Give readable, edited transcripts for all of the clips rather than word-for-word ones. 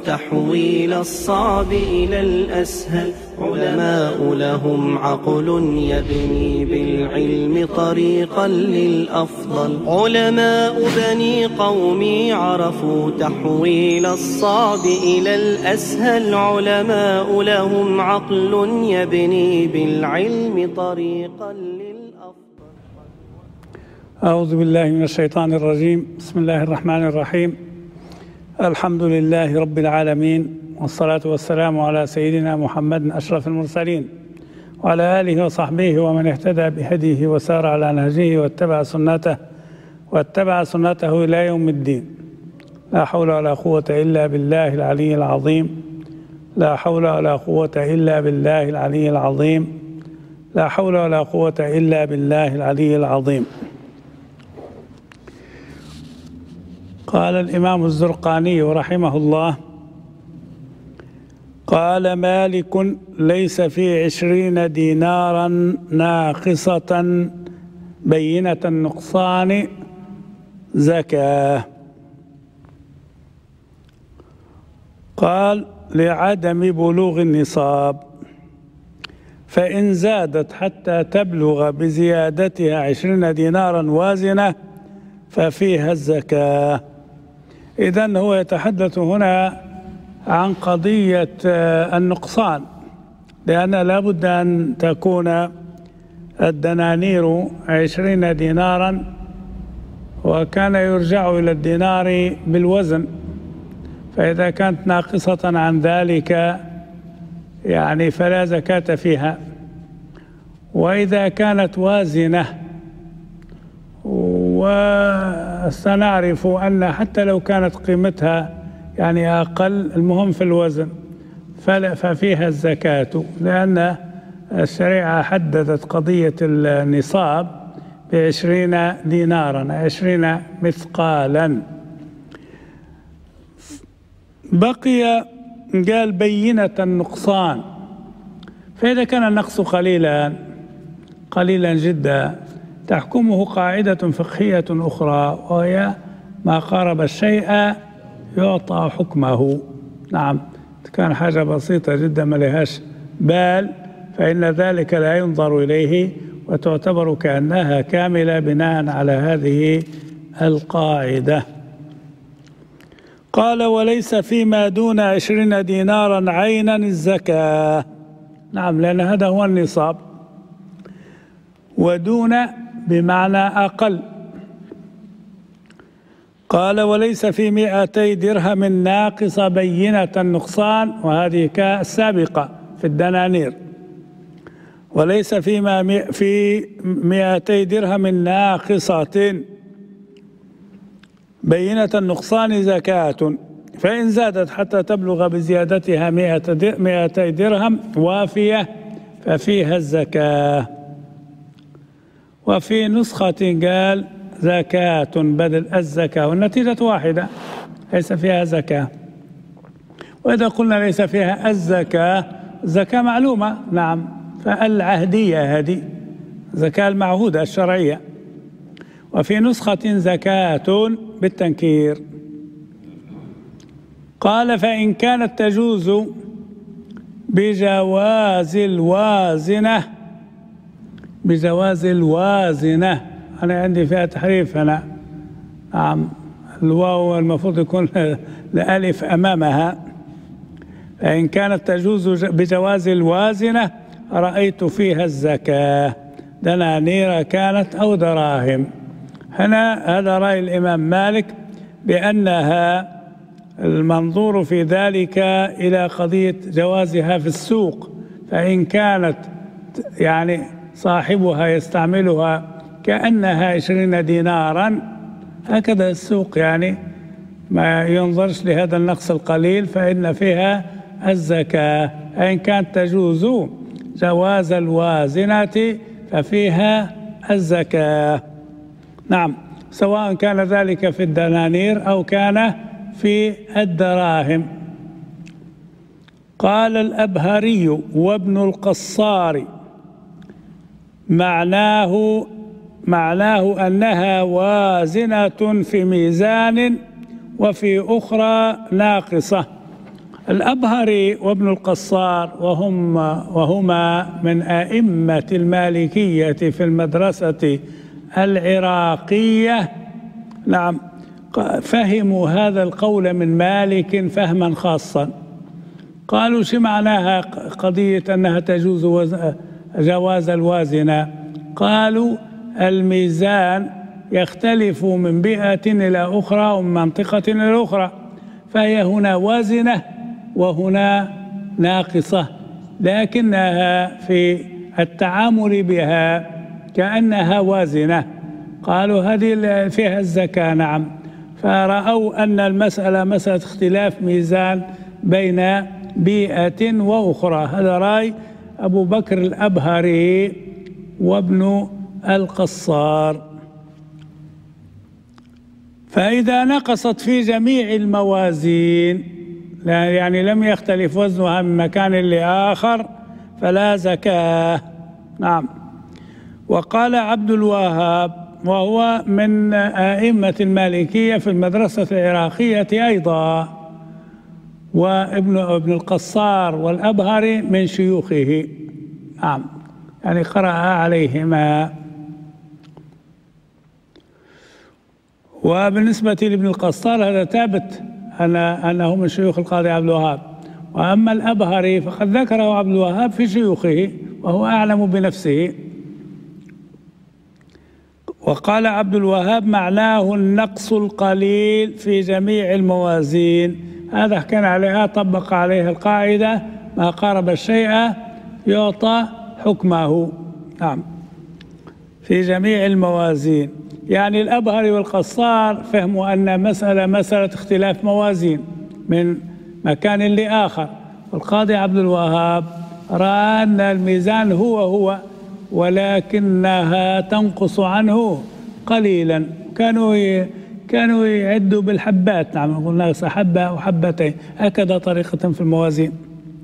تحويل الصعب إلى الأسهل. علماء لهم عقل يبني بالعلم طريقا للأفضل. علماء بني قومي عرفوا تحويل الصعب إلى الأسهل. علماء لهم عقل يبني بالعلم طريقا للأفضل. أعوذ بالله من الشيطان الرجيم. بسم الله الرحمن الرحيم. الحمد لله رب العالمين، والصلاة والسلام على سيدنا محمد أشرف المرسلين، وعلى آله وصحبه ومن اهتدى بهديه وسار على نهجه واتبع سنته إلى يوم الدين. لا حول ولا قوة إلا بالله العلي العظيم. لا حول ولا قوة إلا بالله العلي العظيم. لا حول ولا قوة إلا بالله العلي العظيم. قال الإمام الزرقاني رحمه الله: قال مالك: ليس في 20 دينارا ناقصة بينة النقصان زكاة. قال: لعدم بلوغ النصاب، فإن زادت حتى تبلغ بزيادتها 20 دينارا وازنة ففيها الزكاة. إذن هو يتحدث هنا عن قضية النقصان، لأن لا بد أن تكون الدنانير 20 دينارا، وكان يرجع إلى الدينار بالوزن، فإذا كانت ناقصة عن ذلك يعني فلا زكاة فيها. وإذا كانت وازنة، وسنعرف أن حتى لو كانت قيمتها يعني أقل، المهم في الوزن، ففيها الزكاة، لأن الشريعة حددت قضية النصاب ب20 دينارا، 20 مثقالا. بقي قال بينة النقصان، فإذا كان النقص قليلا جدا تحكمه قاعدة فقهية أخرى، وهي ما قارب الشيء يعطى حكمه. نعم، كان حاجة بسيطة جدا ما لهاش بال، فإن ذلك لا ينظر إليه وتعتبر كأنها كاملة بناء على هذه القاعدة. قال: وليس فيما دون 20 دينارا عينا الزكاة. نعم، لأن هذا هو النصاب، ودون بمعنى أقل. قال: وليس في 200 درهم ناقصة بينة النقصان، وهذه كالسابقة في الدنانير. وليس في 200 درهم ناقصة بينة النقصان زكاة، فإن زادت حتى تبلغ بزيادتها 200 درهم وافية ففيها الزكاة. وفي نسخة قال زكاة بدل الزكاة، والنتيجة واحدة، ليس فيها زكاة. وإذا قلنا ليس فيها الزكاة، الزكاة معلومة، نعم، فالعهدية هذه زكاة المعهودة الشرعية. وفي نسخة زكاة بالتنكير. قال: فإن كانت تجوز بجواز الوازنة، أنا عندي فيها تحريف هنا. نعم، الواو المفروض يكون لألف أمامها. فإن كانت تجوز بجواز الوازنة رأيت فيها الزكاة، دنانير كانت أو دراهم. هنا هذا رأي الإمام مالك، بأنها المنظور في ذلك إلى قضية جوازها في السوق. فإن كانت يعني صاحبها يستعملها كأنها 20 دينارا، هكذا السوق، يعني ما ينظرش لهذا النقص القليل، فإن فيها الزكاة. إن كانت تجوز جواز الوازنة ففيها الزكاة. نعم، سواء كان ذلك في الدنانير أو كان في الدراهم. قال الأبهري وابن القصار: معناه أنها وازنة في ميزان وفي أخرى ناقصة. الأبهري وابن القصار وهما من أئمة المالكية في المدرسة العراقية، نعم، فهموا هذا القول من مالك فهما خاصا. قالوا شو معناها قضية أنها تجوز جواز الوازنة؟ قالوا الميزان يختلف من بيئة إلى أخرى ومن منطقة إلى أخرى، فهي هنا وازنة وهنا ناقصة، لكنها في التعامل بها كأنها وازنة. قالوا هذه فيها الزكاة، نعم. فرأوا أن المسألة مسألة اختلاف ميزان بين بيئة وأخرى. هذا رأي أبو بكر الأبهري وابن القصار. فإذا نقصت في جميع الموازين، يعني لم يختلف وزنها من مكان لآخر، فلا زكاة، نعم. وقال عبد الوهاب وهو من أئمة المالكية في المدرسة العراقية أيضا، وابن القصار والأبهري من شيوخه، نعم، يعني قرأ عليهما. وبالنسبة لابن القصار هذا ثابت أنه من شيوخ القاضي عبد الوهاب، وأما الأبهري فقد ذكره عبد الوهاب في شيوخه وهو أعلم بنفسه. وقال عبد الوهاب معناه النقص القليل في جميع الموازين. هذا حكينا عليها، طبق عليها القاعدة ما قارب الشيء يعطى حكمه، نعم، في جميع الموازين. يعني الأبهري والقصار فهموا أن مسألة اختلاف موازين من مكان لآخر، والقاضي عبد الوهاب رأى أن الميزان هو ولكنها تنقص عنه قليلا. كانوا يعدوا بالحبات، نعم، قلنا حبة وحبتين، هكذا طريقة في الموازين،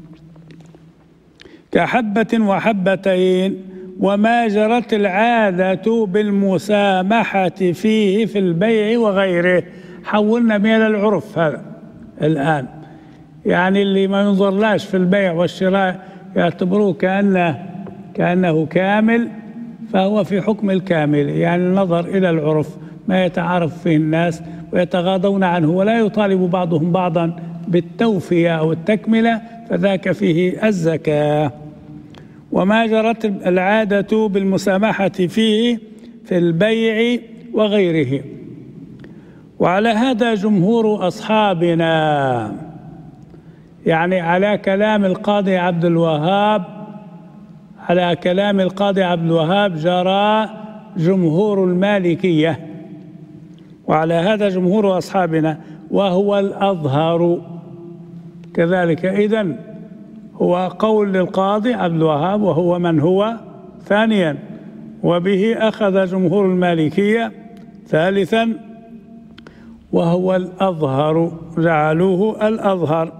كحبة وحبتين. وما جرت العادة بالمسامحة فيه في البيع وغيره. حولنا من العرف هذا الآن، يعني اللي ما ينظرلاش في البيع والشراء يعتبروه كأنه كامل، فهو في حكم الكامل، يعني النظر إلى العرف ما يتعارف فيه الناس ويتغاضون عنه، ولا يطالب بعضهم بعضا بالتوفية أو التكملة، فذاك فيه الزكاة. وما جرت العادة بالمسامحة فيه في البيع وغيره. وعلى هذا جمهور أصحابنا، يعني على كلام القاضي عبد الوهاب، على كلام القاضي عبد الوهاب جرى جمهور المالكية، وعلى هذا جمهور أصحابنا، وهو الأظهر كذلك. إذن هو قول للقاضي عبد الوهاب، وهو من هو ثانيا، وبه أخذ جمهور المالكية ثالثا، وهو الأظهر، جعلوه الأظهر.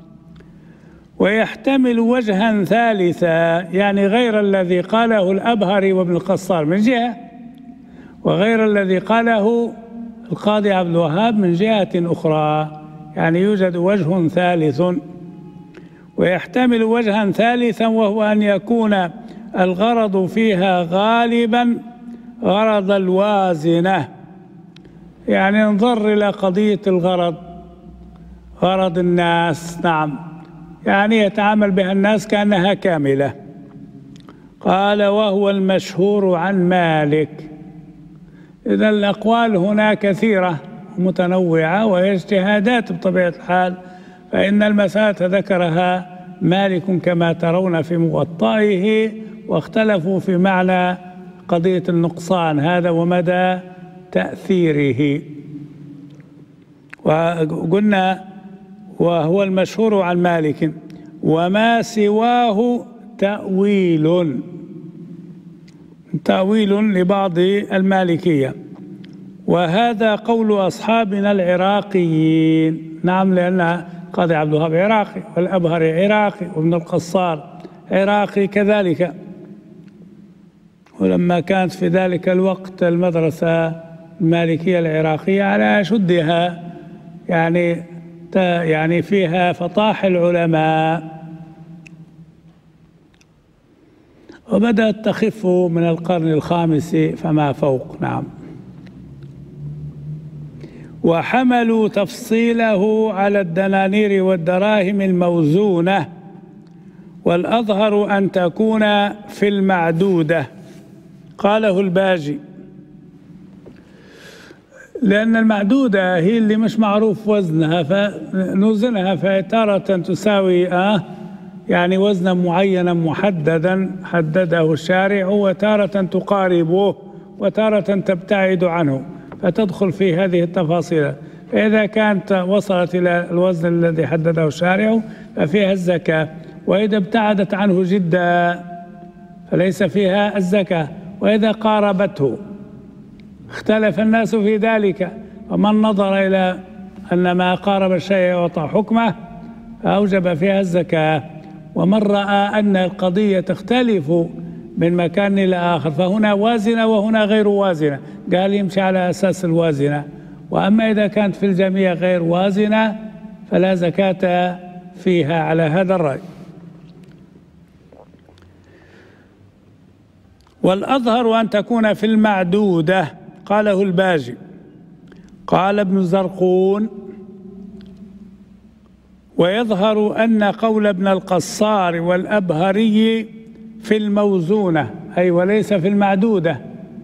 ويحتمل وجها ثالثا، يعني غير الذي قاله الأبهري وابن القصار من جهة، وغير الذي قاله القاضي عبد الوهاب من جهة أخرى، يعني يوجد وجه ثالث. ويحتمل وجها ثالثا، وهو أن يكون الغرض فيها غالبا غرض الوازنة، يعني ننظر إلى قضية الغرض، غرض الناس، نعم، يعني يتعامل بها الناس كأنها كاملة. قال وهو المشهور عن مالك. إذن الأقوال هنا كثيرة متنوعة وهي اجتهادات بطبيعة الحال، فإن المسألة ذكرها مالك كما ترون في موطئه، واختلفوا في معنى قضية النقصان هذا ومدى تأثيره. وقلنا وهو المشهور عن مالك، وما سواه تأويل لبعض المالكية. وهذا قول أصحابنا العراقيين، نعم، لأن قاضي عبد الوهاب عراقي، والأبهري عراقي، وابن القصار عراقي كذلك. ولما كانت في ذلك الوقت المدرسة المالكية العراقية على أشدها، يعني يعني فيها فطاح العلماء، وبدأت تخف من القرن الخامس فما فوق. نعم. وحملوا تفصيله على الدنانير والدراهم الموزونة، والأظهر أن تكون في المعدودة. قاله الباجي، لأن المعدودة هي اللي مش معروف وزنها فنوزنها، فتارة تساوي يعني وزنا معينا محددا حدده الشارع، وتارة تقاربه وتارة تبتعد عنه، فتدخل في هذه التفاصيل. فإذا كانت وصلت إلى الوزن الذي حدده الشارع ففيها الزكاة، وإذا ابتعدت عنه جدا فليس فيها الزكاة، وإذا قاربته اختلف الناس في ذلك، ومن نظر إلى أن ما قارب الشيء يعطى حكمه فأوجب فيها الزكاة، ومن رأى أن القضية تختلف من مكان إلى آخر فهنا وازنة وهنا غير وازنة قال يمشي على أساس الوازنة، وأما إذا كانت في الجميع غير وازنة فلا زكاة فيها على هذا الرأي. والأظهر أن تكون في المعدودة. قاله الباجي. قال ابن زرقون: ويظهر أن قول ابن القصار والأبهري في الموزونة، أي وليس في المعدودة،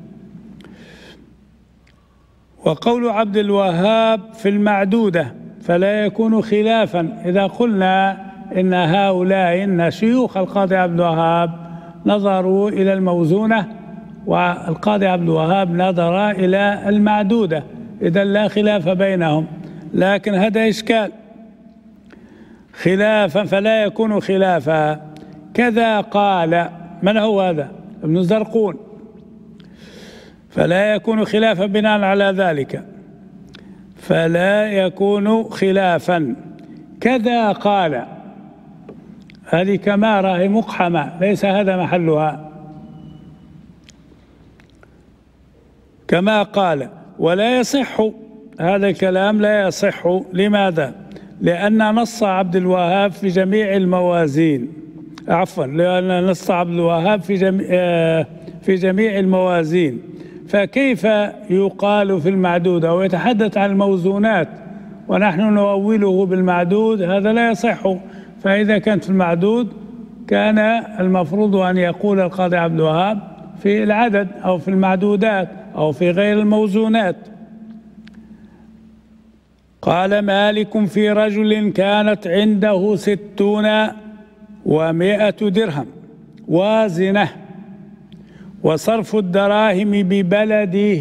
وقول عبد الوهاب في المعدودة، فلا يكون خلافا إذا قلنا إن هؤلاء إن شيوخ القاضي عبد الوهاب نظروا إلى الموزونة والقاضي عبد الوهاب نظر إلى المعدودة، إذا لا خلاف بينهم. لكن هذا إشكال، خلافا فلا يكون خلافا. كذا قال، من هو هذا؟ ابن زرقون. فلا يكون خلافا بناء على ذلك، فلا يكون خلافا. كذا قال، هذه كمارة هي مقحمة ليس هذا محلها. كما قال. ولا يصح هذا الكلام، لا يصح. لماذا؟ لأن نص عبد الوهاب في جميع الموازين، لأن نص عبد الوهاب في جميع الموازين، فكيف يقال في المعدودة ويتحدث عن الموزونات ونحن نؤوله بالمعدود؟ هذا لا يصح. فإذا كانت في المعدود كان المفروض أن يقول القاضي عبد الوهاب في العدد أو في المعدودات أو في غير الموزونات. قال مالك: في رجل كانت عنده 60 و100 درهم وازنة، وصرف الدراهم ببلده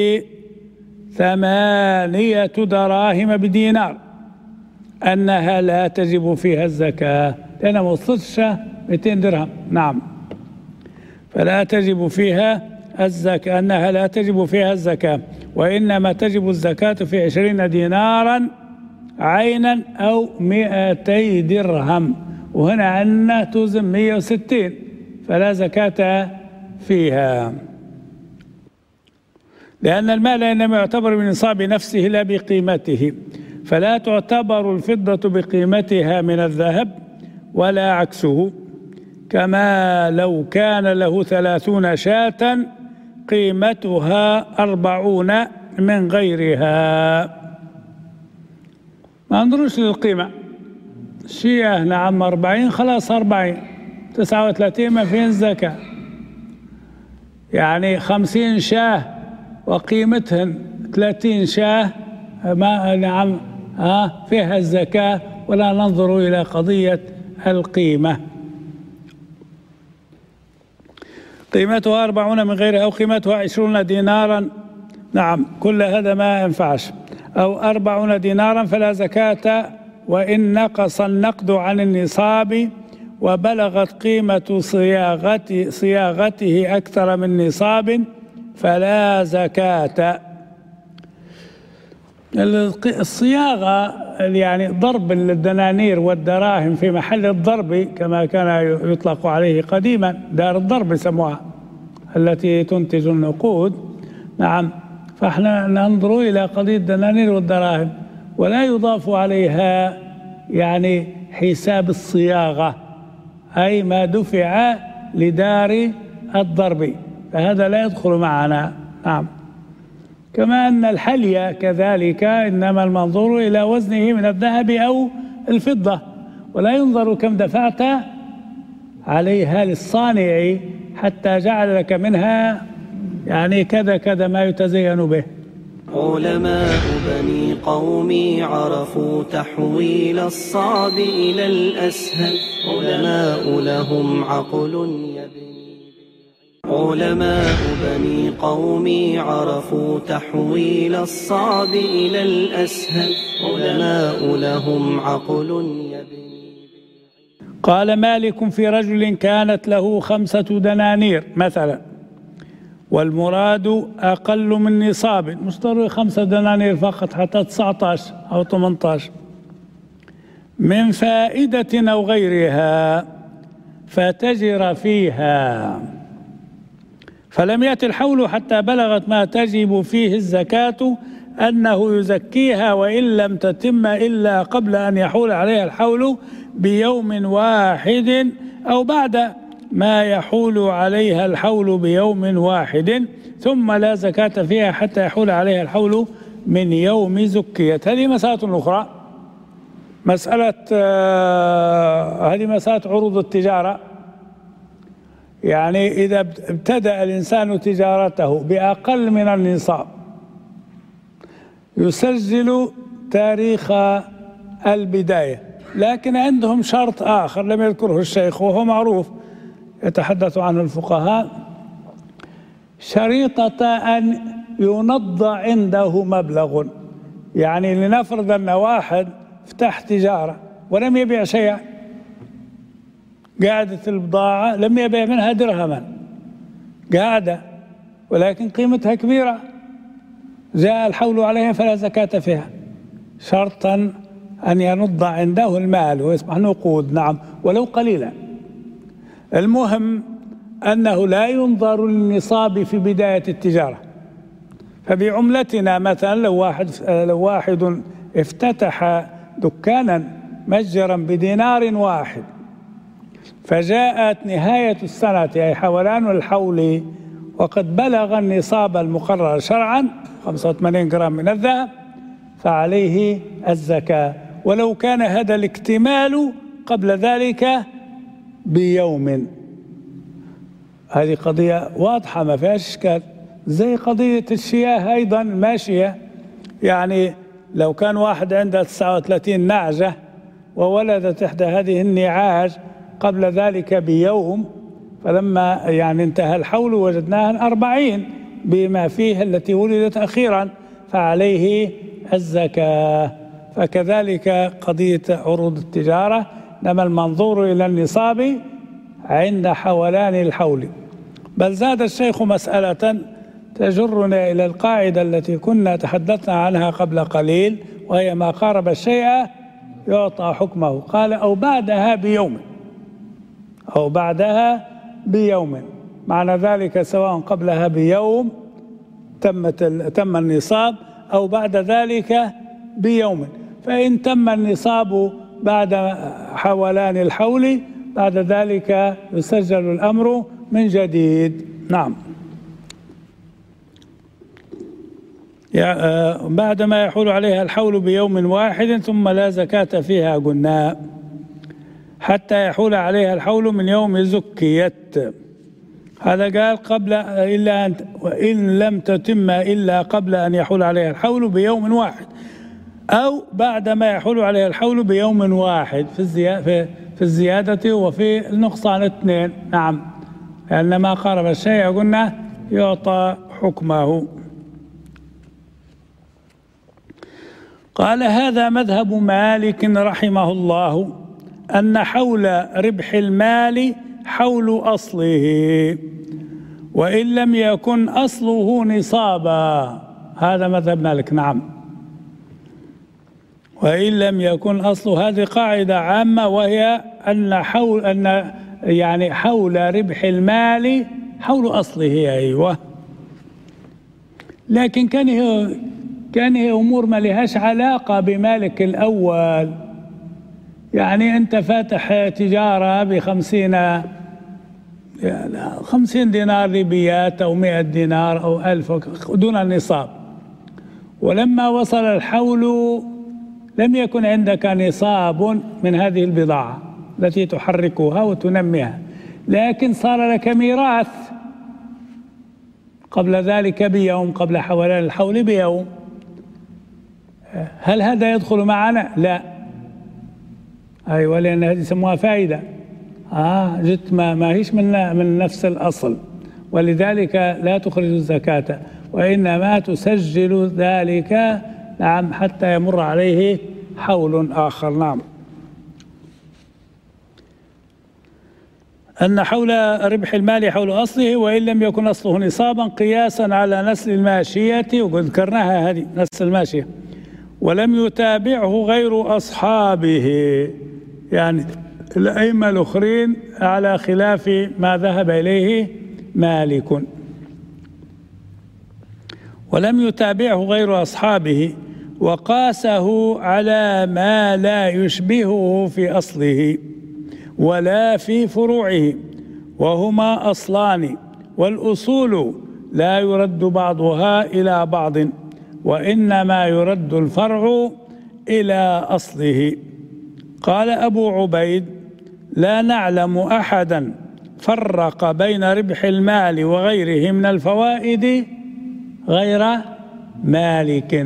8 دراهم بدينار، أنها لا تجب فيها الزكاة، لأنها ما وصلتش 200 درهم. نعم. فلا تجب فيها الزكاة، أنها لا تجب فيها الزكاة، وإنما تجب الزكاة في 20 دينارا عينا أو 200 درهم، وهنا عندنا توزن 160 فلا زكاة فيها، لأن المال إنما يعتبر بنصاب نفسه لا بقيمته، فلا تعتبر الفضة بقيمتها من الذهب ولا عكسه، كما لو كان له 30 شاة قيمتها 40 من غيرها. ما ننظرش للقيمة، شيء نعم 40 خلاص 40، 39 ما فيهن زكاة. يعني 50 شاه وقيمتهن 30 شاه ما نعم فيها الزكاة، ولا ننظر إلى قضية القيمة. قيمتها 40 من غيرها، أو قيمتها 20 دينارا، نعم كل هذا ما ينفعش، أو 40 دينارا فلا زكاة، وإن نقص النقد عن النصاب وبلغت قيمة صياغته أكثر من نصاب فلا زكاة. الصياغة يعني ضرب الدنانير والدراهم في محل الضرب كما كان يطلق عليه قديما، دار الضرب يسموها التي تنتج النقود. نعم. فاحنا ننظر إلى قضية الدنانير والدراهم، ولا يضاف عليها يعني حساب الصياغة، أي ما دفع لدار الضرب، فهذا لا يدخل معنا. نعم. كما أن الحلي كذلك إنما المنظور إلى وزنه من الذهب أو الفضة، ولا ينظر كم دفعت عليها للصانع حتى جعل لك منها يعني كذا كذا ما يتزين به. علماء بني قومي عرفوا تحويل الصعب إلى الأسهل، علماء لهم عقل يبني. علماء بني قومي عرفوا تحويل الصعب إلى الأسهل، علماء لهم عقل يبني. قال مالك في رجل كانت له 5 دنانير مثلا، والمراد أقل من نصاب، مش ضروري 5 دنانير فقط، حتى 19 أو 18، من فائدة أو غيرها، فتجر فيها، فلم يأت الحول حتى بلغت ما تجب فيه الزكاة، أنه يزكيها وإن لم تتم إلا قبل أن يحول عليها الحول بيوم واحد، أو بعد ما يحول عليها الحول بيوم واحد، ثم لا زكاة فيها حتى يحول عليها الحول من يوم زكيت. هذه مسألة أخرى، هذه مسألة عروض التجارة. يعني إذا ابتدأ الإنسان تجارته بأقل من النصاب يسجل تاريخ البداية، لكن عندهم شرط آخر لم يذكره الشيخ وهو معروف يتحدث عنه الفقهاء، شريطة أن ينض عنده مبلغ. يعني لنفرض أن واحد افتح تجارة ولم يبيع شيئا، قاعدة البضاعة لم يبيع منها درهما، قاعدة ولكن قيمتها كبيرة، جاء الحول عليها فلا زكاة فيها، شرطا أن ينض عنده المال ويصبح نقود، نعم، ولو قليلا. المهم أنه لا ينظر للنصاب في بداية التجارة. فبعملتنا مثلا لو واحد افتتح دكانا متجرا بدينار واحد، فجاءت نهاية السنة أي حولان الحول وقد بلغ النصاب المقرر شرعا 85 جرام من الذهب، فعليه الزكاة، ولو كان هذا الاكتمال قبل ذلك بيوم. هذه قضية واضحة ما فيهاش إشكال، زي قضية الشياه أيضا ماشية. يعني لو كان واحد عنده 39 نعجة وولدت إحدى هذه النعاج قبل ذلك بيوم، فلما يعني انتهى الحول وجدناها 40 بما فيه التي ولدت أخيرا، فعليه الزكاة. فكذلك قضية عروض التجارة، إنما المنظور إلى النصاب عند حولان الحول. بل زاد الشيخ مسألة تجرنا إلى القاعدة التي كنا تحدثنا عنها قبل قليل، وهي ما قارب الشيء يعطى حكمه. قال أو بعدها بيوم، أو بعدها بيوم، معنى ذلك سواء قبلها بيوم تم النصاب أو بعد ذلك بيوم. فإن تم النصاب بعد حولان الحول بعد ذلك يسجل الأمر من جديد. نعم. بعد ما يحول عليها الحول بيوم واحد ثم لا زكاة فيها، قلنا حتى يحول عليها الحول من يوم زكيت. هذا قال قبل إلا وإن لم تتم إلا قبل أن يحول عليها الحول بيوم واحد، أو بعد ما يحول عليها الحول بيوم واحد في الزيادة وفي النقصان 2. نعم، لأن ما قارب الشيء قلنا يعطى حكمه. قال هذا مذهب مالك رحمه الله، أن حول ربح المال حول أصله وإن لم يكن أصله نصابا. هذا مذهب مالك. نعم، وإن لم يكن أصله، هذه قاعدة عامة، وهي أن حول ربح المال حول أصله. أيوة، لكن كان كان هي أمور ما لهاش علاقة بمالك الأول. يعني أنت فاتح تجارة ب50 دينار ليبيات أو 100 دينار أو 1000 دون النصاب، ولما وصل الحول لم يكن عندك نصاب من هذه البضاعة التي تحركها وتنميها، لكن صار لك ميراث قبل ذلك بيوم، قبل حولان الحول بيوم. هل هذا يدخل معنا؟ لا. أيوة، لأن هذه يسموها فائدة. جت ما هيش من نفس الأصل، ولذلك لا تخرج الزكاة، وإنما تسجل ذلك نعم حتى يمر عليه حول آخر. نعم. أن حول ربح المال حول أصله وإن لم يكن أصله نصابا، قياسا على نسل الماشية، وذكرناها هذه نسل الماشية، ولم يتابعه غير أصحابه، يعني الأئمة الآخرين على خلاف ما ذهب إليه مالك. ولم يتابعه غير أصحابه، وقاسه على ما لا يشبهه في أصله ولا في فروعه، وهما أصلان، والأصول لا يرد بعضها إلى بعض، وإنما يرد الفرع إلى أصله. قال أبو عبيد: لا نعلم أحدا فرق بين ربح المال وغيره من الفوائد غير مالك.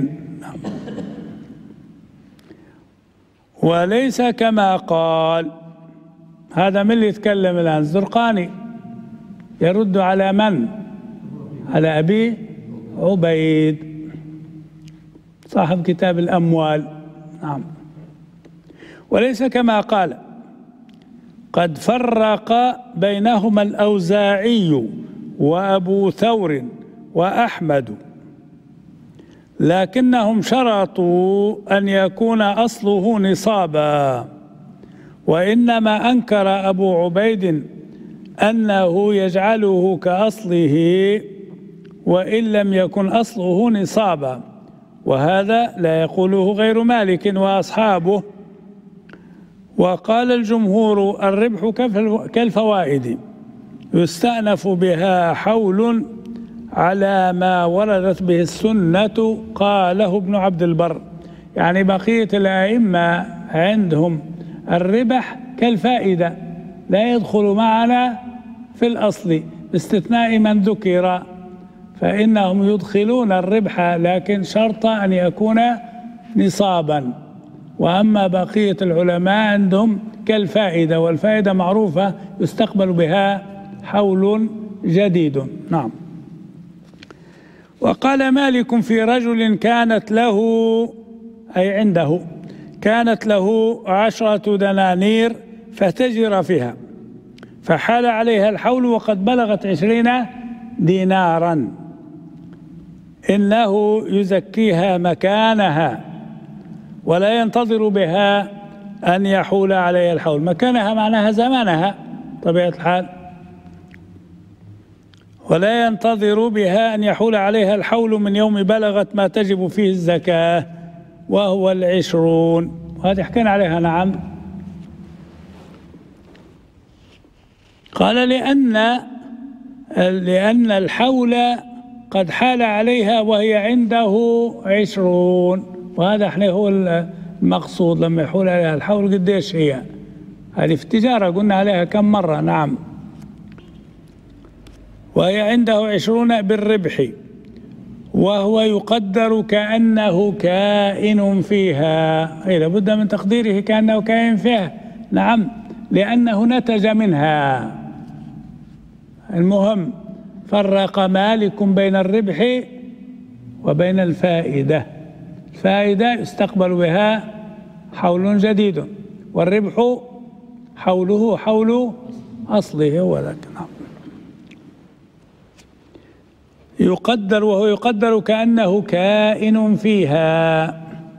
وليس كما قال. هذا من اللي يتكلم الآن؟ الزرقاني يرد على من؟ على أبي عبيد صاحب كتاب الأموال. نعم. وليس كما قال: قد فرق بينهما الأوزاعي وأبو ثور وأحمد، لكنهم شرطوا أن يكون أصله نصابا، وإنما أنكر أبو عبيد أنه يجعله كأصله وإن لم يكن أصله نصابا، وهذا لا يقوله غير مالك وأصحابه. وقال الجمهور: الربح كالفوائد يستأنف بها حول على ما وردت به السنة. قاله ابن عبد البر. يعني بقية الأئمة عندهم الربح كالفائدة، لا يدخل معنا في الأصل باستثناء من ذكر، فإنهم يدخلون الربح لكن شرط أن يكون نصابا. وأما بقية العلماء عندهم كالفائدة، والفائدة معروفة يستقبل بها حول جديد. نعم. وقال مالك في رجل كانت له، أي عنده، كانت له 10 دنانير فتجر فيها، فحال عليها الحول وقد بلغت 20 دينارا، إنه يزكيها مكانها ولا ينتظر بها أن يحول عليها الحول. مكانها معناها زمانها طبيعة الحال، ولا ينتظر بها أن يحول عليها الحول من يوم بلغت ما تجب فيه الزكاة، وهو 20. وهذه حكينا عليها. نعم. قال: لأن الحول قد حال عليها وهي عنده 20، وهذا احنا هو المقصود لما يحول عليها الحول. قديش هي هذه في التجارة؟ قلنا عليها كم مرة. نعم. وهي عنده 20 بالربح، وهو يقدر كأنه كائن فيها، أي لابد من تقديره كأنه كائن فيها. نعم، لأنه نتج منها. المهم فرق مالك بين الربح وبين الفائدة. الفائدة يستقبل بها حول جديد، والربح حوله حول أصله هو ذاك. نعم. يقدر، وهو يقدر كأنه كائن فيها،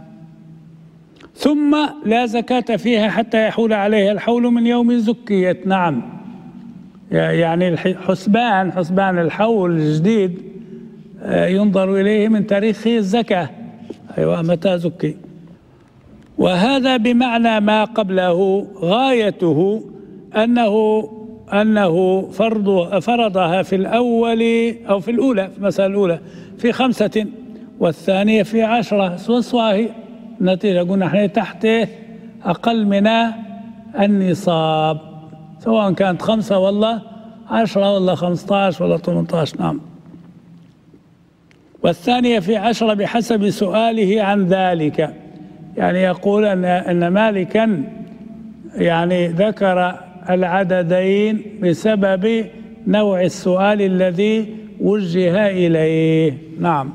ثم لا زكاة فيها حتى يحول عليها الحول من يوم زكيت. نعم. يعني حسبان الحول الجديد ينظر إليه من تاريخ الزكاة، أيوة متى زكي. وهذا بمعنى ما قبله، غايته أنه فرضها في الأول أو في الأولى، في المسألة الأولى في 5 والثانية في 10 سواهي. النتيجة قلنا احنا تحته أقل من النصاب، سواء كانت 5 ولا 10 ولا 15 ولا 18. نعم. والثانية في 10 بحسب سؤاله عن ذلك. يعني يقول أن مالكا يعني ذكر العددين بسبب نوع السؤال الذي وجه إليه. نعم.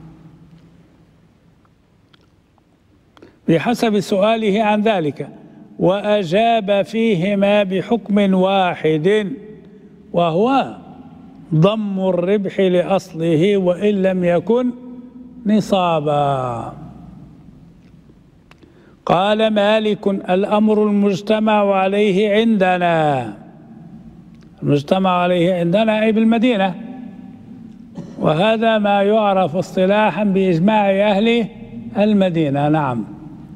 بحسب سؤاله عن ذلك، وأجاب فيهما بحكم واحد وهو ضم الربح لأصله وإن لم يكن نصابا. قال مالك: الأمر المجتمع عليه عندنا، المجتمع عليه عندنا أي بالمدينة، وهذا ما يعرف اصطلاحا بإجماع أهل المدينة. نعم.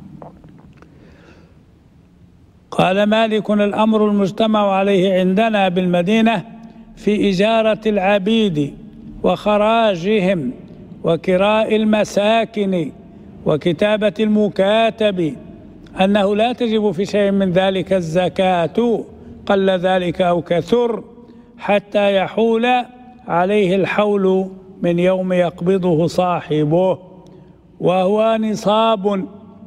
قال مالك: الأمر المجتمع عليه عندنا بالمدينة في إجارة العبيد وخراجهم وكراء المساكن وكتابة المكاتب أنه لا تجب في شيء من ذلك الزكاة قل ذلك أو كثر، حتى يحول عليه الحول من يوم يقبضه صاحبه، وهو نصاب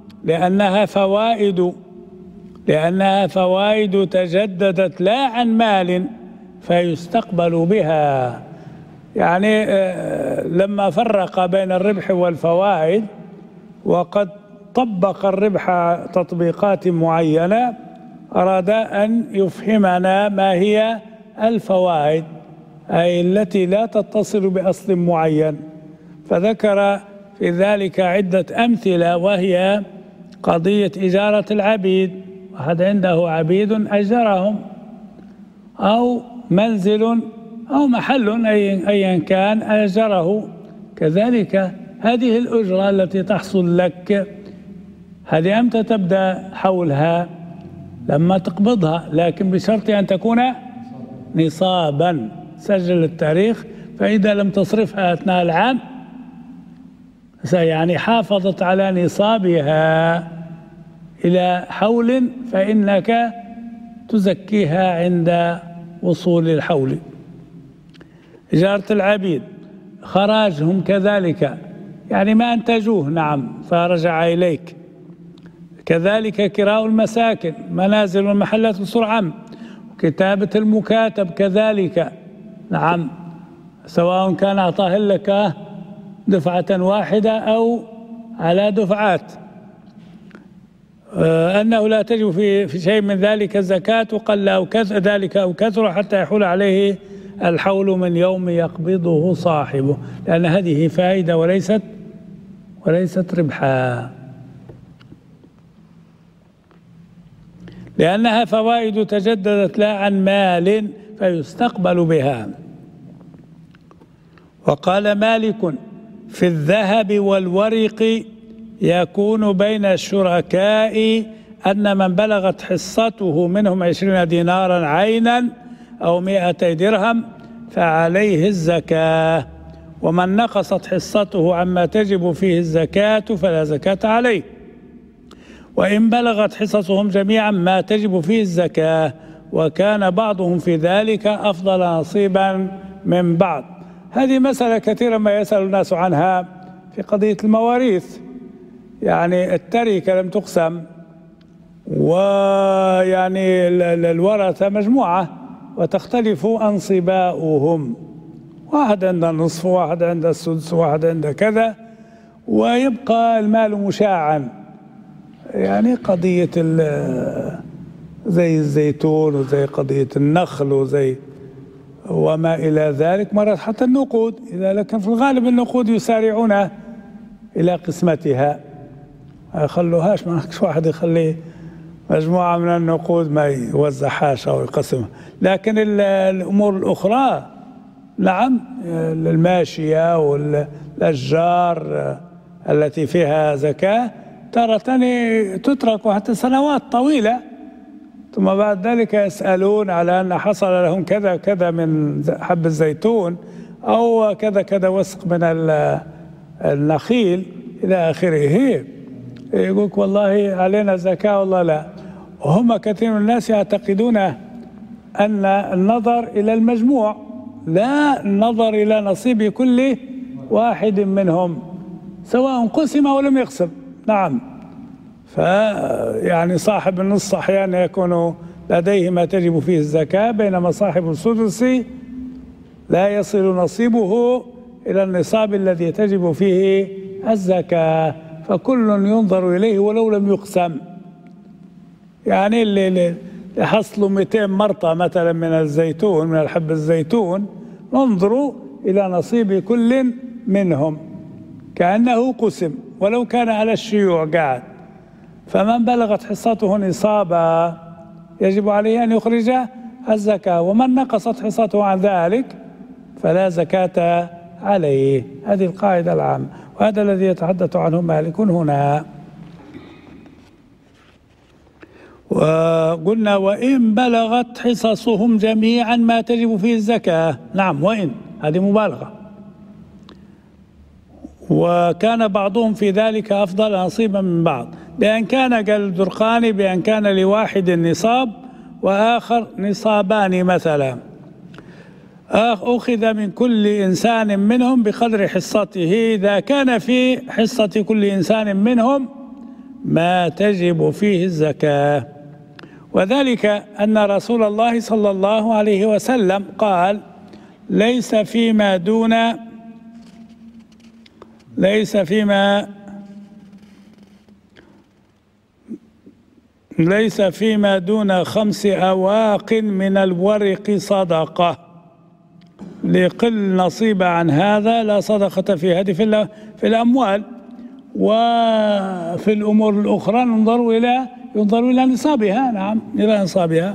لأنها فوائد تجددت لا عن مال فيستقبل بها. يعني لما فرق بين الربح والفوائد وقد طبق الربح تطبيقات معينة، أراد أن يفهمنا ما هي الفوائد، أي التي لا تتصل بأصل معين، فذكر في ذلك عدة أمثلة، وهي قضية إجارة العبيد. واحد عنده عبيد أجرهم، أو منزل أو محل أيا كان أجره، كذلك هذه الأجرة التي تحصل لك هذه أمتى تبدأ حولها؟ لما تقبضها، لكن بشرط أن تكون نصابا، سجل التاريخ، فإذا لم تصرفها أثناء العام يعني حافظت على نصابها إلى حول، فإنك تزكيها عند وصول الحول. إجارة العبيد، خراجهم كذلك، يعني ما أنتجوه، نعم، فرجع إليك. كذلك كراء المساكن، منازل والمحلات بسرعة، وكتابة المكاتب كذلك، نعم، سواء كان أعطاه لك دفعة واحدة أو على دفعات. أنه لا تجب في شيء من ذلك الزكاة قل أو ذلك أو كثر حتى يحول عليه الحول من يوم يقبضه صاحبه، لأن هذه فائدة وليست ربحا، لأنها فوائد تجددت لا عن مال فيستقبل بها. وقال مالك: في الذهب والورق يكون بين الشركاء أن من بلغت حصته منهم 20 دينارا عينا أو 200 درهم فعليه الزكاة، ومن نقصت حصته عما تجب فيه الزكاة فلا زكاة عليه، وإن بلغت حصصهم جميعا ما تجب فيه الزكاة، وكان بعضهم في ذلك أفضل نصيبا من بعض. هذه مسألة كثيرا ما يسأل الناس عنها في قضية المواريث، يعني التركة لم تقسم، ويعني الورثة مجموعة وتختلف أنصباؤهم، واحد عنده النصف، واحد عنده السدس، واحد عنده كذا، ويبقى المال مشاعا. يعني قضية زي الزيتون وزي قضية النخل وزي وما إلى ذلك، مرات حتى النقود، إذا لكن في الغالب النقود يسارعون إلى قسمتها، ما يخلوهاش، ما هكش واحد يخلي مجموعة من النقود ما يوزعهاش أو يقسمها. لكن الأمور الأخرى نعم، الماشية والأشجار التي فيها زكاة تارة تترك حتى سنوات طويلة، ثم بعد ذلك يسألون على أن حصل لهم كذا كذا من حب الزيتون أو كذا كذا وسق من النخيل إلى آخره. يقولك والله علينا زكاة والله لا. وهم كثير من الناس يعتقدون أن النظر إلى المجموع لا النظر إلى نصيب كل واحد منهم سواء قسم أو لم يقسم. نعم، فيعني صاحب النص أحيانا يكون لديه ما تجب فيه الزكاة، بينما صاحب السدس لا يصل نصيبه إلى النصاب الذي تجب فيه الزكاة، فكل ينظر إليه ولو لم يقسم. يعني اللي حصلوا 200 مرطة مثلا من الزيتون من الحب الزيتون ننظر إلى نصيب كل منهم كأنه قسم ولو كان على الشيوع قاعد. فمن بلغت حصته نصابا يجب عليه أن يخرج الزكاة، ومن نقصت حصته عن ذلك فلا زكاة عليه. هذه القاعدة العامة، وهذا الذي يتحدث عنه مالك هنا. وقلنا وإن بلغت حصصهم جميعا ما تجب فيه الزكاة. نعم، وإن هذه مبالغة. وكان بعضهم في ذلك أفضل نصيبا من بعض، بأن كان قال الدرقاني بأن كان لواحد نصاب وآخر نصابان مثلا، أخذ من كل إنسان منهم بقدر حصته إذا كان في حصة كل إنسان منهم ما تجب فيه الزكاة. وذلك أن رسول الله صلى الله عليه وسلم قال ليس فيما دون 5 أواق من الورق صدقة، لقل نصيب عن هذا لا صدقة في هذه في الأموال. وفي الأمور الأخرى ينظر إلى نصابها. نعم، إلى نصابها.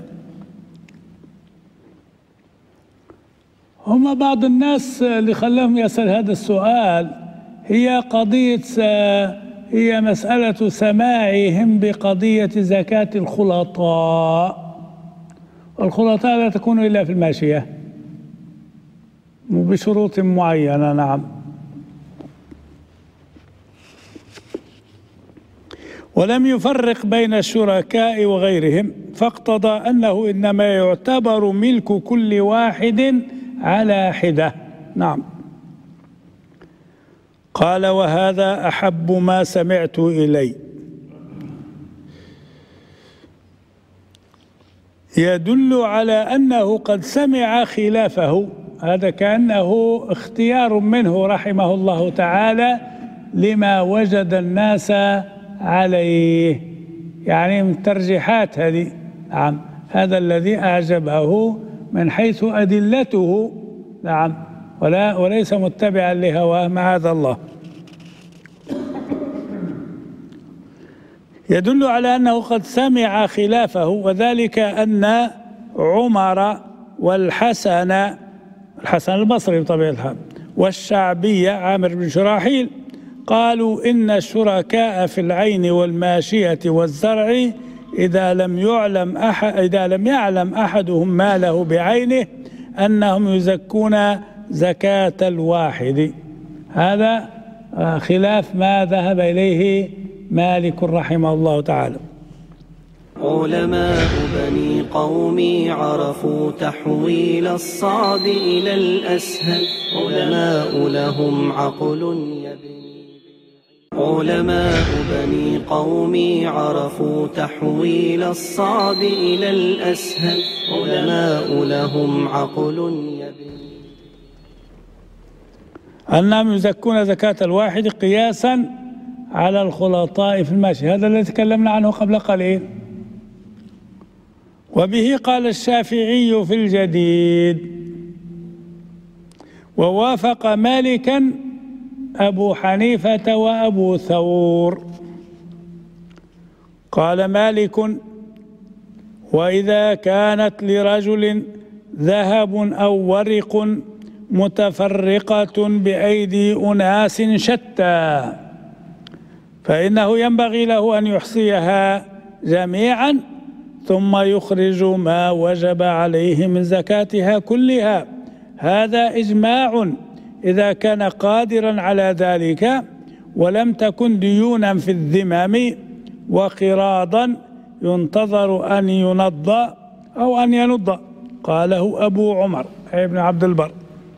هم بعض الناس اللي خلاهم يسأل هذا السؤال هي مسألة سماعهم بقضية زكاة الخلطاء. الخلطاء لا تكون إلا في الماشية وبشروط معينة. نعم. ولم يفرق بين الشركاء وغيرهم، فاقتضى أنه إنما يعتبر ملك كل واحد على حدة. نعم. قال وهذا أحب ما سمعت إلي، يدل على أنه قد سمع خلافه. هذا كأنه اختيار منه رحمه الله تعالى لما وجد الناس عليه، يعني من الترجيحات هذه. نعم، هذا الذي أعجبه من حيث أدلته. نعم، وليس متبعا لهواه معاذ الله. يدل على أنه قد سمع خلافه، وذلك أن عمر والحسن البصري بطبيعة الحال والشعبية عامر بن شراحيل قالوا إن الشركاء في العين والماشية والزرع إذا لم يعلم أحدهم ماله بعينه أنهم يزكون زكاة الواحد. هذا خلاف ما ذهب إليه مالك رحمه الله تعالى. علماء بني قومي عرفوا تحويل الصعب إلى الأسهل، علماء لهم عقل يبني. علماء بني قومي عرفوا تحويل الصعب إلى الأسهل، علماء لهم عقل يبني. أنهم يزكون زكاة الواحد قياسا على الخلطاء في الماشي، هذا الذي تكلمنا عنه قبل قليل. وبه قال الشافعي في الجديد، ووافق مالكا أبو حنيفة وأبو ثور. قال مالك وإذا كانت لرجل ذهب أو ورق متفرقة بأيدي أناس شتى، فإنه ينبغي له أن يحصيها جميعا ثم يخرج ما وجب عليه من زكاتها كلها. هذا إجماع إذا كان قادرا على ذلك ولم تكن ديونا في الذمم وقراضا ينتظر أن ينض أو أن ينض. قاله أبو عمر ابن عبد البر.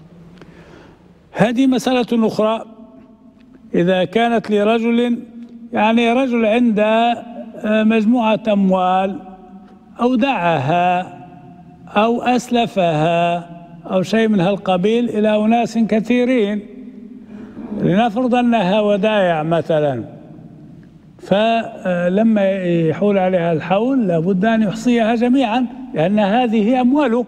هذه مسألة أخرى. إذا كانت لرجل، يعني رجل عنده مجموعة أموال أودعها أو أسلفها أو شيء من هالقبيل إلى أناس كثيرين، لنفرض أنها ودائع مثلا، فلما يحول عليها الحول لابد أن يحصيها جميعا، لأن هذه هي أمواله.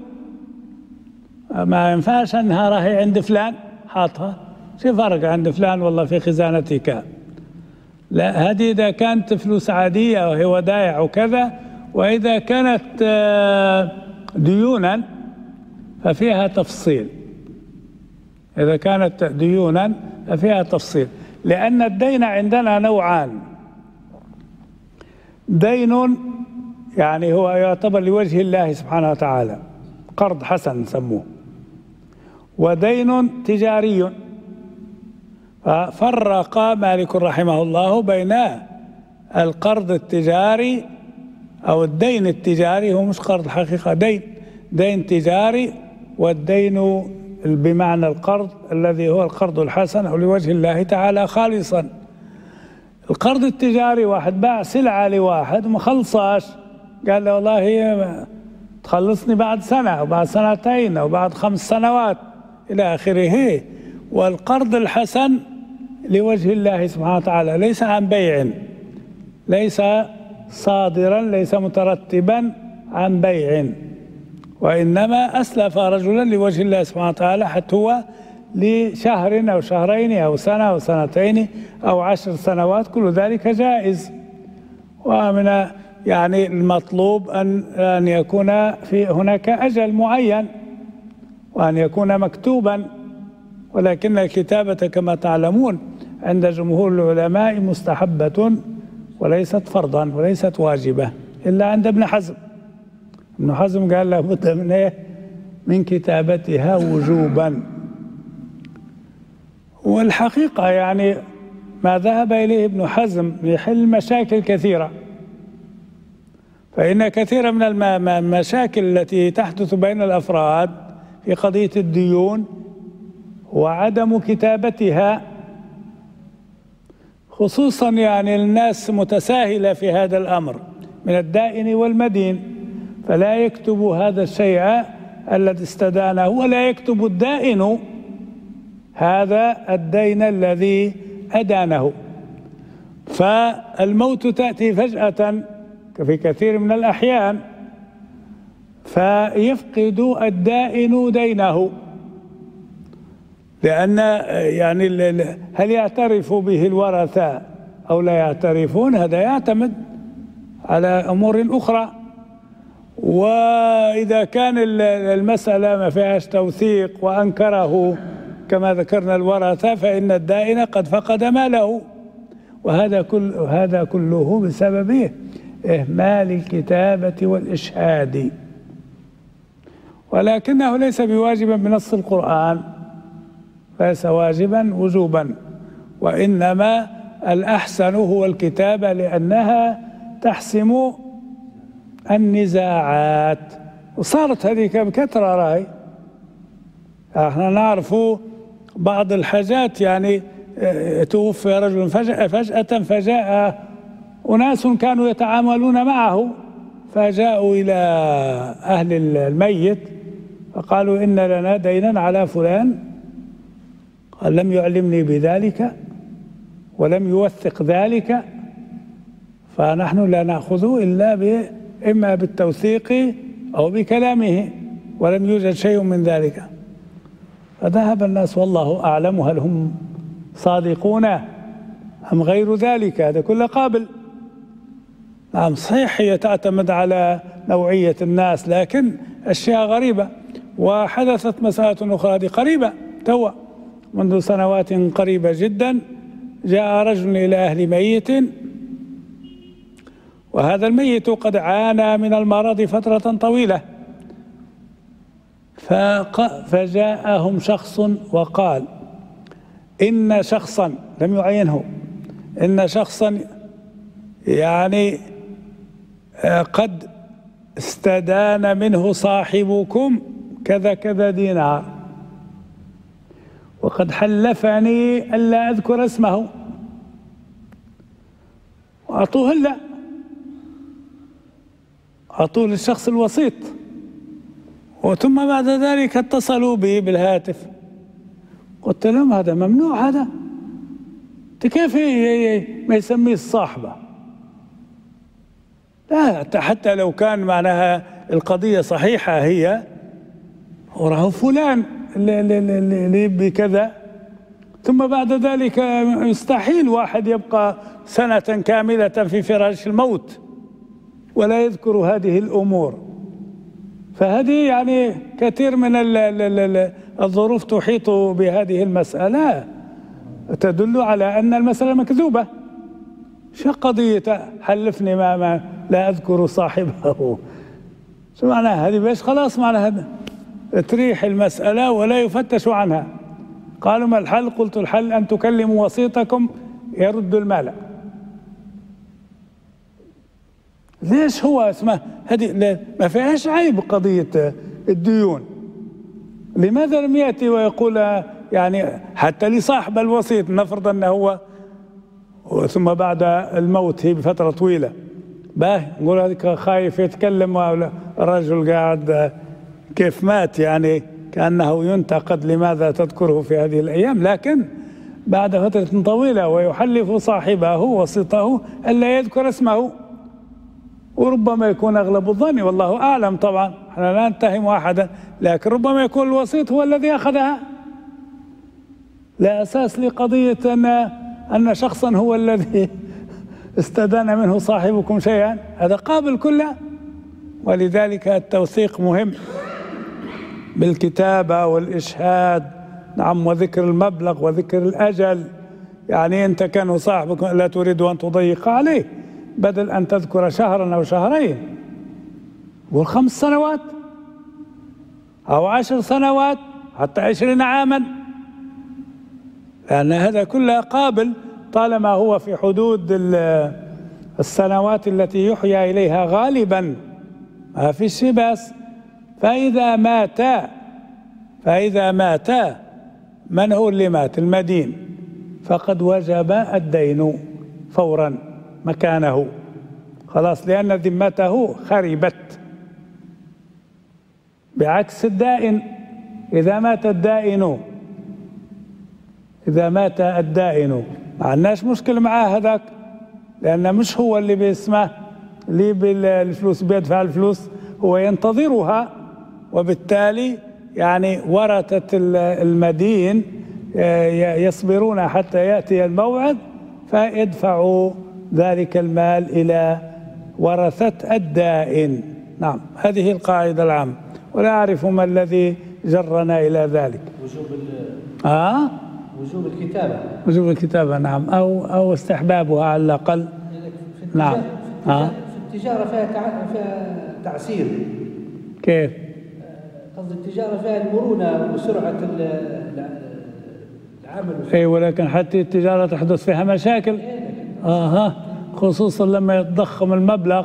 ما ينفعش أنها راهي عند فلان حاطها، شو فرق عند فلان والله في خزانتك؟ لا، هذه إذا كانت فلوس عادية وهي ودائع وكذا. وإذا كانت ديونا ففيها تفصيل. إذا كانت ديونا ففيها تفصيل، لأن الدين عندنا نوعان: دين يعني هو يعتبر لوجه الله سبحانه وتعالى، قرض حسن نسموه، ودين تجاري. ففرق مالك رحمه الله بين القرض التجاري أو الدين التجاري، هو مش قرض حقيقة، دين تجاري، والدين بمعنى القرض الذي هو القرض الحسن أو لوجه الله تعالى خالصا. القرض التجاري واحد باع سلعة لواحد وما خلصاش، قال له والله تخلصني بعد سنة أو بعد سنتين أو بعد 5 سنوات إلى آخره. والقرض الحسن لوجه الله سبحانه وتعالى ليس عن بيع، ليس صادرا، ليس مترتبا عن بيع، وإنما أسلف رجلا لوجه الله سبحانه وتعالى حتى هو لشهر أو شهرين أو سنة أو سنتين أو 10 سنوات، كل ذلك جائز. ومن يعني المطلوب أن يكون في هناك أجل معين وأن يكون مكتوبا، ولكن الكتابة كما تعلمون عند جمهور العلماء مستحبة وليست فرضا وليست واجبة، إلا عند ابن حزم. ابن حزم قال لابد من كتابتها وجوبا. والحقيقة يعني ما ذهب إليه ابن حزم يحل مشاكل كثيرة، فإن كثيرا من المشاكل التي تحدث بين الأفراد في قضية الديون وعدم كتابتها، خصوصا يعني الناس متساهلة في هذا الأمر من الدائن والمدين، فلا يكتب هذا الشيء الذي استدانه، ولا يكتب الدائن هذا الدين الذي أدانه. فالموت تأتي فجأة في كثير من الأحيان، فيفقد الدائن دينه، لأن يعني هل يعترف به الورثة أو لا يعترفون، هذا يعتمد على أمور أخرى. وإذا كان المسألة ما فيهاش توثيق وأنكره كما ذكرنا الورثة، فإن الدائن قد فقد ماله، وهذا كله بسبب إهمال الكتابة والإشهاد. ولكنه ليس بواجبا بنص القرآن، ليس واجبا وجوبا، وإنما الأحسن هو الكتابة، لأنها تحسم النزاعات. وصارت هذه بكثرة راي، احنا نعرف بعض الحاجات، يعني توفي رجل فجأة فجاء أناس كانوا يتعاملون معه، فجاءوا إلى أهل الميت فقالوا إن لنا دينا على فلان، قال لم يعلمني بذلك ولم يوثق ذلك، فنحن لا نأخذه إلا إما بالتوثيق أو بكلامه، ولم يوجد شيء من ذلك. فذهب الناس والله أعلم هل هم صادقون أم غير ذلك، هذا كله قابل. نعم صحيح هي تعتمد على نوعية الناس، لكن أشياء غريبة. وحدثت مسألة أخرى هذه قريبة توا منذ سنوات قريبة جدا، جاء رجل إلى أهل ميت، وهذا الميت قد عانى من المرض فترة طويلة، فجاءهم شخص وقال إن شخصا، لم يعينه، إن شخصا يعني قد استدان منه صاحبكم كذا كذا دينار، وقد حلفني ألا أذكر اسمه، وأعطوه لا، أعطوه للشخص الوسيط. وثم بعد ذلك اتصلوا بي بالهاتف، قلت لهم هذا ممنوع، هذا كيف ما يسميه الصاحبة؟ لا، حتى لو كان معناها القضية صحيحة هي، وراه فلان اللي بكذا. ثم بعد ذلك يستحيل واحد يبقى سنة كاملة في فراش الموت ولا يذكر هذه الأمور. فهذه يعني كثير من الظروف تحيط بهذه المسألة تدل على أن المسألة مكذوبة. شو قضية حلفني ما لا أذكر صاحبه؟ شو معناها هذه؟ باش خلاص معناها تريح المسألة ولا يفتش عنها. قالوا ما الحل؟ قلت الحل أن تكلموا وسيطكم يرد المال. ليش هو اسمه هذه ما فيهاش عيب قضية الديون؟ لماذا لم يأتي ويقول يعني حتى لصاحب الوسيط، نفرض أنه هو ثم بعد الموت هي بفترة طويلة، نقول هذيك خايف يتكلم، الرجل قاعد كيف مات يعني كأنه ينتقد لماذا تذكره في هذه الأيام، لكن بعد فترة طويلة ويحلف صاحبه وسيطه ألا يذكر اسمه، وربما يكون أغلب الظن والله أعلم طبعا، احنا لا نتهم أحدا، لكن ربما يكون الوسيط هو الذي أخذها، لا أساس لقضية أن شخصا هو الذي استدان منه صاحبكم شيئا، هذا قابل كله. ولذلك التوثيق مهم بالكتابة والإشهاد، نعم، وذكر المبلغ وذكر الأجل. يعني أنت كان صاحبك لا تريد أن تضيق عليه، بدل أن تذكر شهرا أو شهرين و5 سنوات أو 10 سنوات حتى 20 عاما، لأن هذا كله قابل طالما هو في حدود السنوات التي يحيى إليها غالبا، ما فيش بأس. فإذا مات من هو اللي مات؟ المدين، فقد وجب الدين فورا مكانه خلاص، لأن ذمته خربت، بعكس الدائن. إذا مات الدائن ما عندناش مشكلة معاه هذاك، لأن مش هو اللي باسمه، اللي بالفلوس بيدفع الفلوس، هو ينتظرها، وبالتالي يعني ورثة المدين يصبرون حتى يأتي الموعد فيدفعوا ذلك المال إلى ورثة الدائن. نعم، هذه القاعدة العامة، ولا أعرف ما الذي جرنا إلى ذلك. وجوب الكتابة نعم، أو استحبابها على الأقل. نعم. في التجارة فيها تعسير. كيف؟ قصد التجارة فيها المرونة وسرعة العمل. أي، ولكن حتى التجارة تحدث فيها مشاكل. خصوصا لما يتضخم المبلغ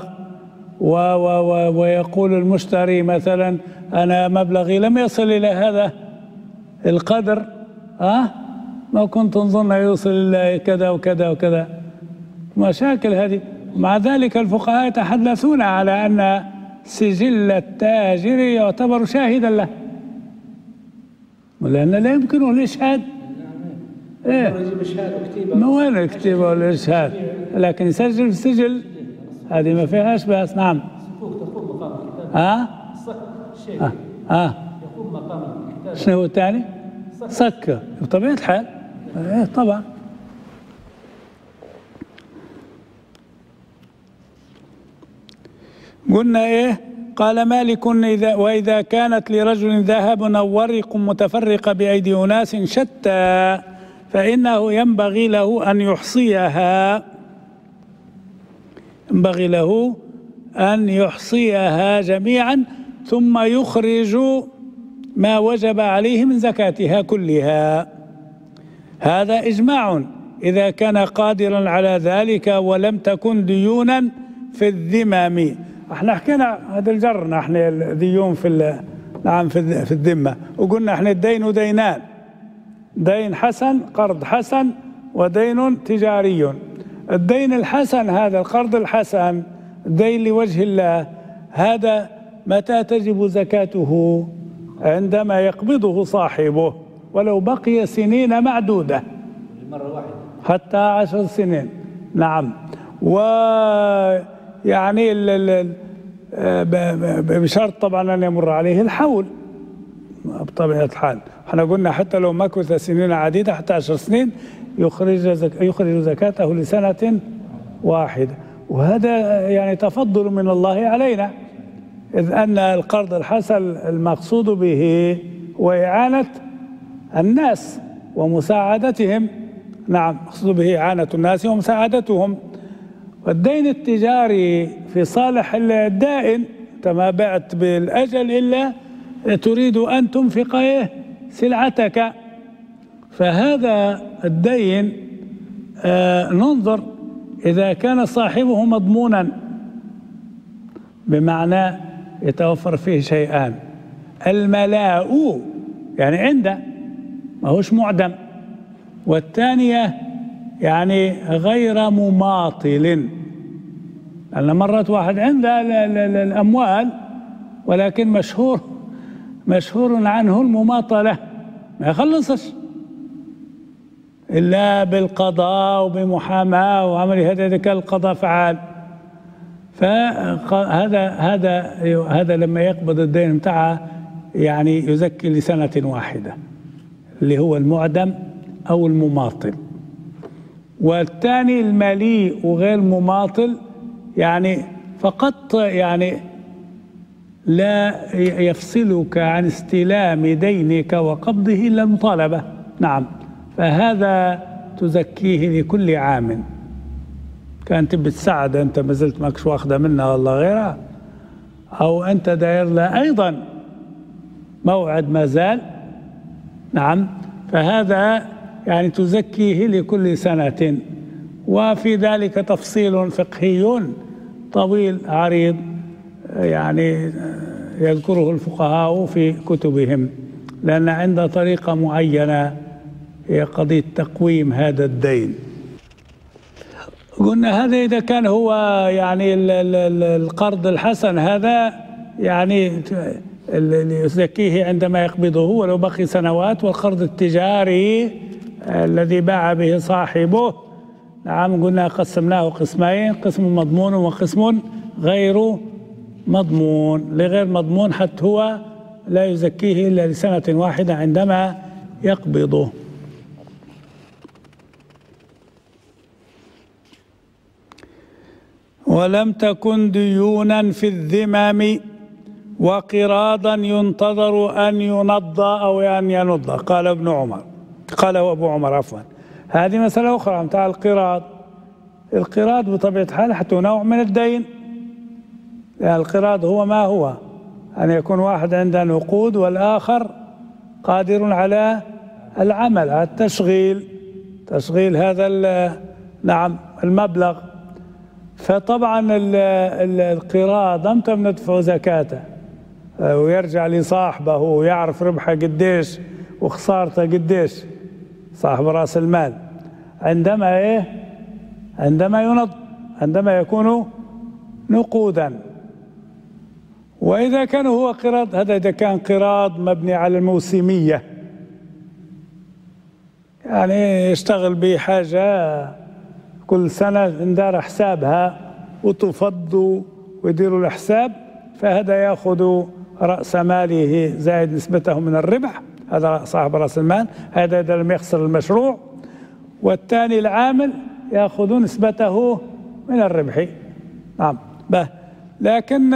ويقول المشتري مثلا أنا مبلغي لم يصل إلى هذا القدر، ما كنت نظن يوصل إلى كذا وكذا وكذا، مشاكل هذه. مع ذلك الفقهاء يتحدثون على أن سجل التاجر يعتبر شاهدا له، ولأن لا يمكنه الإشهاد. ما وين الكتيبة والإشهاد؟ لكن يسجل في السجل، هذه ما فيهاش بأس. نعم. يقوم مقام الكتابة. يقوم مقام الكتابة. شنو هو الثاني؟ سكر بطبيعة الحال. طبعا. قلنا قال مالك وإذا كانت لرجل ذهب أو ورق متفرقة بأيدي أناس شتى فإنه ينبغي له أن يحصيها جميعا ثم يخرج ما وجب عليه من زكاتها كلها. هذا إجماع إذا كان قادرا على ذلك ولم تكن ديونا في الذمم. احنا حكينا هذا الجر، نحن الديون في الذمة، وقلنا احنا الدين دينان، دين حسن قرض حسن ودين تجاري. الدين الحسن هذا القرض الحسن الدين لوجه الله، هذا متى تجب زكاته؟ عندما يقبضه صاحبه ولو بقي سنين معدودة، مرة واحدة حتى 10 سنين. نعم. ويعني بشرط طبعا أن يمر عليه الحول بطبيعة الحال. احنا قلنا حتى لو مكث سنين عديدة حتى 10 سنين يخرج زكاته لسنة واحدة. وهذا يعني تفضل من الله علينا، إذ أن القرض الحسن المقصود به هو إعانة الناس ومساعدتهم. نعم، مقصود به إعانة الناس ومساعدتهم. والدين التجاري في صالح الدائن، أنت ما بعت بالأجل إلا تريد أن تنفق سلعتك، فهذا الدين ننظر إذا كان صاحبه مضمونا، بمعنى يتوفر فيه شيئان: الملاء يعني عنده ما هوش معدم، والثانية يعني غير مماطل. لأن مرات واحد عنده الأموال ولكن مشهور عنه المماطلة، ما يخلصش إلا بالقضاء وبمحاماة وعمل هذا القضاء فعال. فهذا لما يقبض الدين متاعه يعني يزكي لسنة واحدة، اللي هو المعدم أو المماطل. والثاني المليء وغير مماطل، يعني فقط يعني لا يفصلك عن استلام دينك وقبضه إلا المطالبة. نعم، فهذا تزكيه لكل عام. كانت بتساعد أنت ما زلت ماكش واخدة منها والله غيرها، أو أنت داير لها أيضا موعد ما زال. نعم، فهذا يعني تزكيه لكل سنة. وفي ذلك تفصيل فقهي طويل عريض يعني يذكره الفقهاء في كتبهم، لأن عند طريقة معينة هي قضية تقويم هذا الدين. قلنا هذا إذا كان هو يعني القرض الحسن، هذا يعني اللي يزكيه عندما يقبضه ولو بقي سنوات. والقرض التجاري الذي باع به صاحبه، نعم، قلنا قسمناه قسمين: قسم مضمون وقسم غير مضمون. لغير مضمون حتى هو لا يزكيه إلا لسنة واحدة عندما يقبضه. ولم تكن ديونا في الذمم وقراضا ينتظر أن ينضى أو أن ينضى. قال أبو عمر عفوا. هذه مسألة أخرى متاع القراض. القراض بطبيعة الحال حتى نوع من الدين، يعني القراض هو ما هو أن يكون واحد عنده نقود والآخر قادر على العمل، على تشغيل هذا نعم المبلغ. فطبعا القراض أمتى بندفع زكاته ويرجع لصاحبه ويعرف ربحه قديش وخسارته قديش، صاحب رأس المال، عندما يكون نقودا. وإذا كان هو قراض، هذا إذا كان قراض مبني على الموسمية، يعني يشتغل بحاجة كل سنة ندار حسابها وتفض ويديروا الحساب، فهذا يأخذ رأس ماله زائد نسبته من الربح، هذا صاحب رأس المال، هذا إذا لم يخسر المشروع. والثاني العامل يأخذ نسبته من الربح. نعم. لكن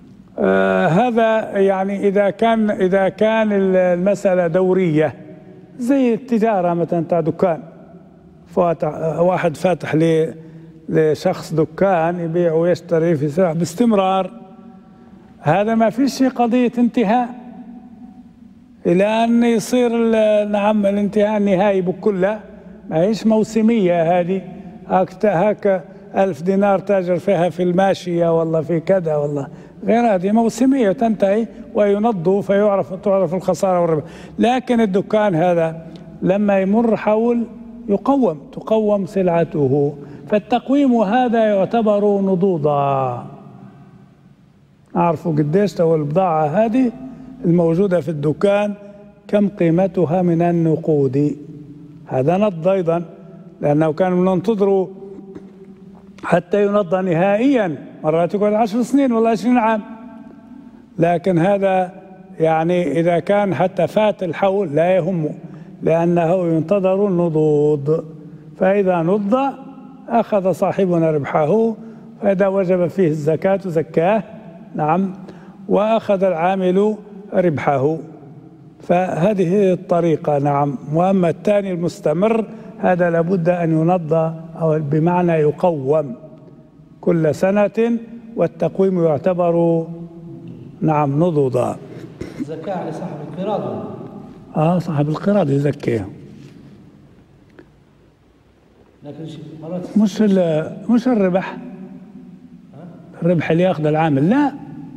هذا يعني إذا كان المسألة دورية، زي التجارة مثلا تاع دكان، واحد فاتح لشخص دكان يبيع ويشتري في سلع باستمرار، هذا ما فيش قضية انتهاء إلى أن يصير نعم الانتهاء النهائي بكله، ما هيش موسمية هذه. هاك 1000 دينار تاجر فيها في الماشية والله في كذا والله، غير هذه موسمية تنتهي وينضوا تعرف الخسارة والربح. لكن الدكان هذا لما يمر حول تقوم سلعته، فالتقويم هذا يعتبر نضوضا. أعرفوا قديش تو البضاعة هذه الموجودة في الدكان كم قيمتها من النقود، هذا نض أيضا، لأنه كانوا ننتظروا حتى ينضى نهائيا، مرات يقعد 10 سنين والله 20 عام. لكن هذا يعني إذا كان حتى فات الحول لا يهمه، لأنه ينتظر النضوض، فإذا نض أخذ صاحبنا ربحه، فإذا وجب فيه الزكاة زكاه، نعم، وأخذ العامل ربحه. فهذه الطريقة، نعم. وأما الثاني المستمر هذا لابد أن ينضى، أو بمعنى يقوم كل سنة، والتقويم يعتبر نعم نضوضا. زكاة على صاحب القراض. صاحب القراض يزكيه، لكن مرات مش الربح، الربح اللي ياخذ العامل، لا،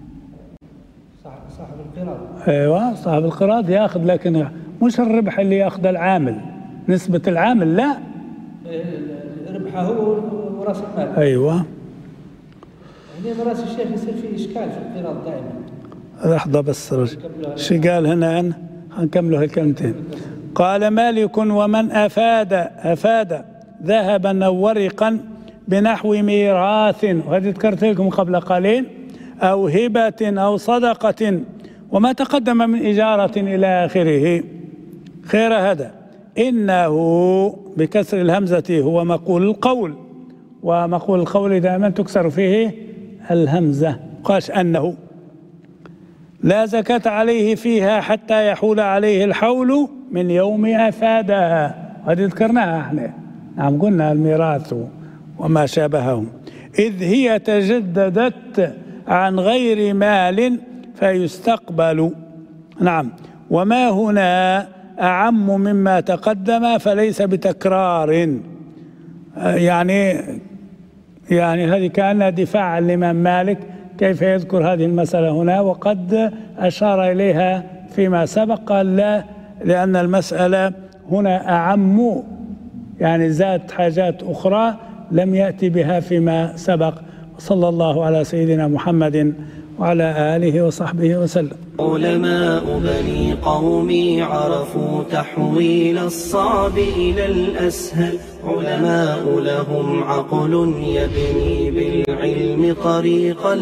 صاحب القراض. ايوه صاحب القراض ياخذ، لكن مش الربح اللي ياخذ العامل، نسبة العامل لا، ربحه هو وراس المال. ايوه. يعني راس الشيخ يصير فيه اشكال في القراض دائما. لحظة بس، شو قال هنا؟ هنكملوا هالكلمتين. قال مالك: ومن أفاد ذهبا أو ورقا بنحو ميراث، وهذه ذكرت لكم قبل قليل، أو هبة أو صدقة، وما تقدم من إجارة إلى آخره، خير هذا إنه بكسر الهمزة هو مقول القول، ومقول القول دائما تكسر فيه الهمزة، قاش أنه لا زكاة عليه فيها حتى يحول عليه الحول من يوم أفادها، هذه ذكرناها احنا، نعم، قلنا الميراث وما شابهه، إذ هي تجددت عن غير مال فيستقبل، نعم. وما هنا أعم مما تقدم فليس بتكرار، يعني هذه كأنها دفاع للإمام مالك كيف يذكر هذه المسألة هنا، وقد أشار إليها فيما سبق، قال لا، لأن المسألة هنا أعم، يعني زاد حاجات أخرى لم يأتي بها فيما سبق. صلى الله على سيدنا محمد وعلى آله وصحبه وسلم. علماء بني قومي عرفوا تحويل الصعب إلى الأسهل، علماء لهم عقل يبني بالعلم طريقا